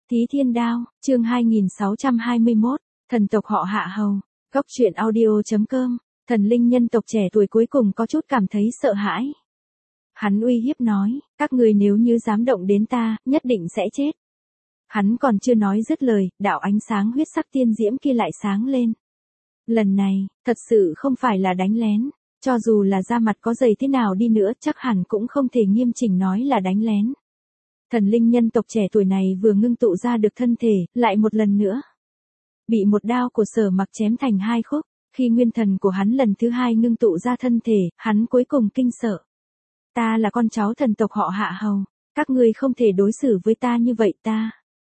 Thí Thiên Đao, chương 2621, thần tộc họ Hạ Hầu. Góc truyện audio.com, thần linh nhân tộc trẻ tuổi cuối cùng có chút cảm thấy sợ hãi. Hắn uy hiếp nói, các người nếu như dám động đến ta, nhất định sẽ chết. Hắn còn chưa nói dứt lời, đạo ánh sáng huyết sắc tiên diễm kia lại sáng lên. Lần này, thật sự không phải là đánh lén, cho dù là da mặt có dày thế nào đi nữa chắc hẳn cũng không thể nghiêm chỉnh nói là đánh lén. Thần linh nhân tộc trẻ tuổi này vừa ngưng tụ ra được thân thể, lại một lần nữa bị một đao của Sở Mặc chém thành hai khúc. Khi nguyên thần của hắn lần thứ hai ngưng tụ ra thân thể, hắn cuối cùng kinh sợ. Ta là con cháu thần tộc họ Hạ Hầu, các ngươi không thể đối xử với ta như vậy ta.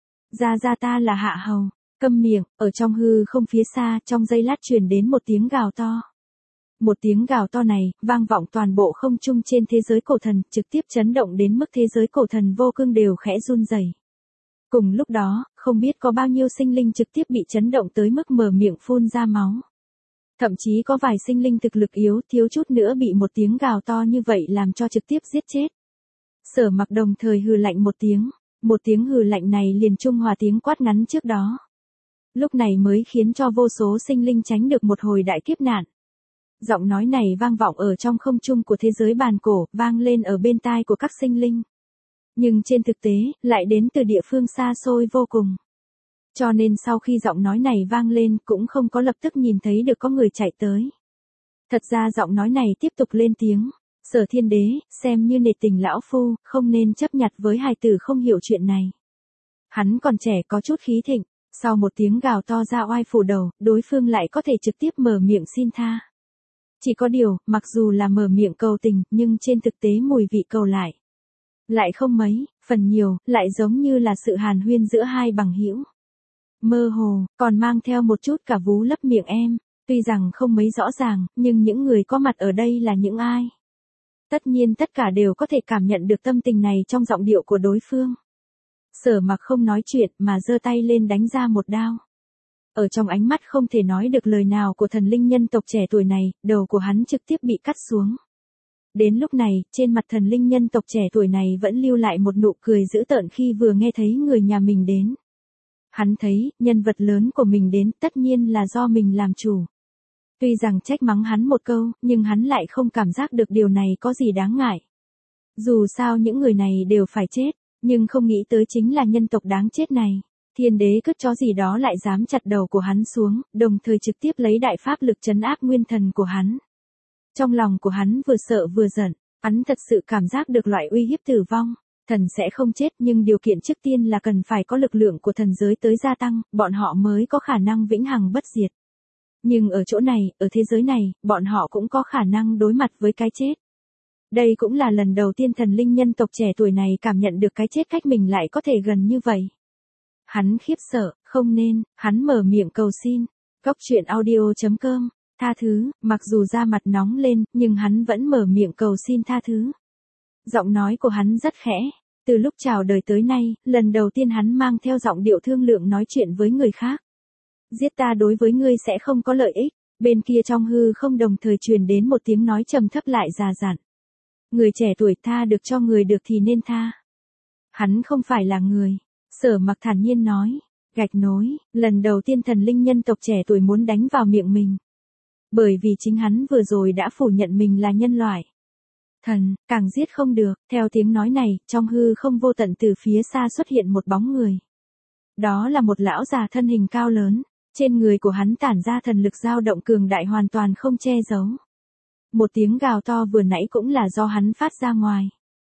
Ra ta là Hạ Hầu, câm miệng. Ở trong hư không phía xa, trong giây lát truyền đến một tiếng gào to. Một tiếng gào to này, vang vọng toàn bộ không trung trên thế giới cổ thần, trực tiếp chấn động đến mức thế giới cổ thần vô cương đều khẽ run rẩy. Cùng lúc đó, không biết có bao nhiêu sinh linh trực tiếp bị chấn động tới mức mở miệng phun ra máu. Thậm chí có vài sinh linh thực lực yếu thiếu chút nữa bị một tiếng gào to như vậy làm cho trực tiếp giết chết. Sở Mặc đồng thời hừ lạnh một tiếng hừ lạnh này liền trung hòa tiếng quát ngắn trước đó. Lúc này mới khiến cho vô số sinh linh tránh được một hồi đại kiếp nạn. Giọng nói này vang vọng ở trong không trung của thế giới bàn cổ, vang lên ở bên tai của các sinh linh. Nhưng trên thực tế, lại đến từ địa phương xa xôi vô cùng. Cho nên sau khi giọng nói này vang lên cũng không có lập tức nhìn thấy được có người chạy tới. Thật ra giọng nói này tiếp tục lên tiếng. Sở Thiên Đế, xem như nể tình lão phu, không nên chấp nhặt với hài tử không hiểu chuyện này. Hắn còn trẻ có chút khí thịnh, sau một tiếng gào to ra oai phủ đầu, đối phương lại có thể trực tiếp mở miệng xin tha. Chỉ có điều, mặc dù là mở miệng cầu tình, nhưng trên thực tế mùi vị cầu lại không mấy, phần nhiều, lại giống như là sự hàn huyên giữa hai bằng hữu. Mơ hồ, còn mang theo một chút cả vú lấp miệng em, tuy rằng không mấy rõ ràng, nhưng những người có mặt ở đây là những ai? Tất nhiên tất cả đều có thể cảm nhận được tâm tình này trong giọng điệu của đối phương. Sở Mặc không nói chuyện mà giơ tay lên đánh ra một đao. Ở trong ánh mắt không thể nói được lời nào của thần linh nhân tộc trẻ tuổi này, đầu của hắn trực tiếp bị cắt xuống. Đến lúc này, trên mặt thần linh nhân tộc trẻ tuổi này vẫn lưu lại một nụ cười dữ tợn khi vừa nghe thấy người nhà mình đến. Hắn thấy, nhân vật lớn của mình đến tất nhiên là do mình làm chủ. Tuy rằng trách mắng hắn một câu, nhưng hắn lại không cảm giác được điều này có gì đáng ngại. Dù sao những người này đều phải chết, nhưng không nghĩ tới chính là nhân tộc đáng chết này. Thiên Đế cất chó gì đó lại dám chặt đầu của hắn xuống, đồng thời trực tiếp lấy đại pháp lực trấn áp nguyên thần của hắn. Trong lòng của hắn vừa sợ vừa giận, hắn thật sự cảm giác được loại uy hiếp tử vong. Thần sẽ không chết nhưng điều kiện trước tiên là cần phải có lực lượng của thần giới tới gia tăng, bọn họ mới có khả năng vĩnh hằng bất diệt. Nhưng ở chỗ này, ở thế giới này, bọn họ cũng có khả năng đối mặt với cái chết. Đây cũng là lần đầu tiên thần linh nhân tộc trẻ tuổi này cảm nhận được cái chết cách mình lại có thể gần như vậy. Hắn khiếp sợ, không nên, hắn mở miệng cầu xin. Góc truyện audio.com, tha thứ, mặc dù da mặt nóng lên, nhưng hắn vẫn mở miệng cầu xin tha thứ. Giọng nói của hắn rất khẽ, từ lúc chào đời tới nay, lần đầu tiên hắn mang theo giọng điệu thương lượng nói chuyện với người khác. Giết ta đối với ngươi sẽ không có lợi ích, bên kia trong hư không đồng thời truyền đến một tiếng nói trầm thấp lại già dặn. Người trẻ tuổi tha được cho người được thì nên tha. Hắn không phải là người. Sở Mặc thản nhiên nói, gạch nối, lần đầu tiên thần linh nhân tộc trẻ tuổi muốn đánh vào miệng mình. Bởi vì chính hắn vừa rồi đã phủ nhận mình là nhân loại. Thần, càng giết không được, theo tiếng nói này, trong hư không vô tận từ phía xa xuất hiện một bóng người. Đó là một lão già thân hình cao lớn, trên người của hắn tản ra thần lực dao động cường đại hoàn toàn không che giấu. Một tiếng gào to vừa nãy cũng là do hắn phát ra ngoài.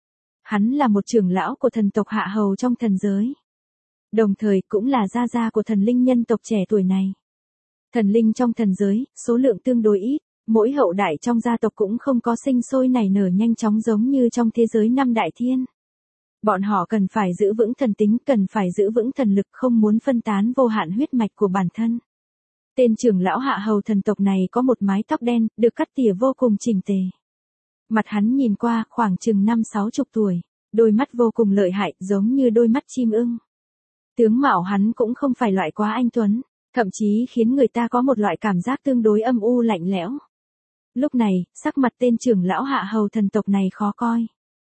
Hắn là một trưởng lão của thần tộc Hạ Hầu trong thần giới. Đồng thời cũng là gia gia của thần linh nhân tộc trẻ tuổi này. Thần linh trong thần giới, số lượng tương đối ít, mỗi hậu đại trong gia tộc cũng không có sinh sôi nảy nở nhanh chóng giống như trong thế giới năm đại thiên. Bọn họ cần phải giữ vững thần tính, cần phải giữ vững thần lực, không muốn phân tán vô hạn huyết mạch của bản thân. Tên trưởng lão Hạ Hầu thần tộc này có một mái tóc đen, được cắt tỉa vô cùng chỉnh tề. Mặt hắn nhìn qua khoảng chừng 50-60 tuổi, đôi mắt vô cùng lợi hại giống như đôi mắt chim ưng. Tướng mạo hắn cũng không phải loại quá anh tuấn, thậm chí khiến người ta có một loại cảm giác tương đối âm u lạnh lẽo. Lúc này, sắc mặt tên trưởng lão Hạ Hầu thần tộc này khó coi.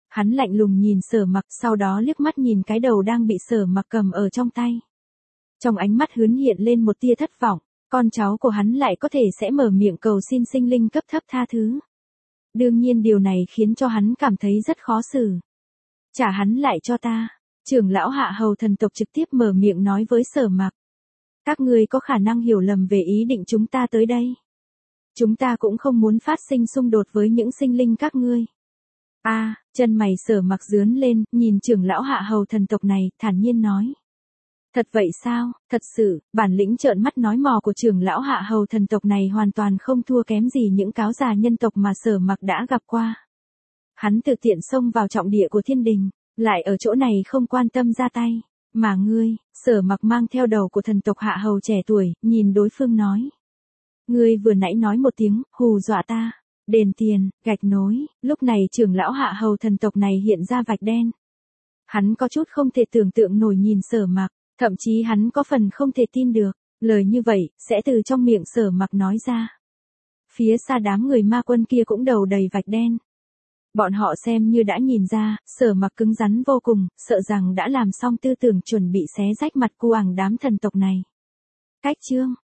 Hắn lạnh lùng nhìn Sở Mặc, sau đó liếc mắt nhìn cái đầu đang bị Sở Mặc cầm ở trong tay. Trong ánh mắt Hướn hiện lên một tia thất vọng, con cháu của hắn lại có thể sẽ mở miệng cầu xin sinh linh cấp thấp tha thứ. Đương nhiên điều này khiến cho hắn cảm thấy rất khó xử. Trả hắn lại cho ta. Trưởng lão Hạ Hầu thần tộc trực tiếp mở miệng nói với Sở Mặc. Các ngươi có khả năng hiểu lầm về ý định chúng ta tới đây. Chúng ta cũng không muốn phát sinh xung đột với những sinh linh các ngươi. Chân mày Sở Mặc rướn lên, nhìn trưởng lão Hạ Hầu thần tộc này, thản nhiên nói. Thật vậy sao? Thật sự, bản lĩnh trợn mắt nói mò của trưởng lão Hạ Hầu thần tộc này hoàn toàn không thua kém gì những cáo già nhân tộc mà Sở Mặc đã gặp qua. Hắn tự tiện xông vào trọng địa của thiên đình, lại ở chỗ này không quan tâm ra tay. Mà ngươi, Sở Mặc mang theo đầu của thần tộc Hạ Hầu trẻ tuổi, nhìn đối phương nói. Ngươi vừa nãy nói một tiếng, hù dọa ta. Đền tiền, gạch nối, lúc này trưởng lão Hạ Hầu thần tộc này hiện ra vạch đen. Hắn có chút không thể tưởng tượng nổi nhìn Sở Mặc, thậm chí hắn có phần không thể tin được, lời như vậy, sẽ từ trong miệng Sở Mặc nói ra. Phía xa đám người ma quân kia cũng đầu đầy vạch đen. Bọn họ xem như đã nhìn ra, Sở Mặc cứng rắn vô cùng, sợ rằng đã làm xong tư tưởng chuẩn bị xé rách mặt cuồng đám thần tộc này. Cách chương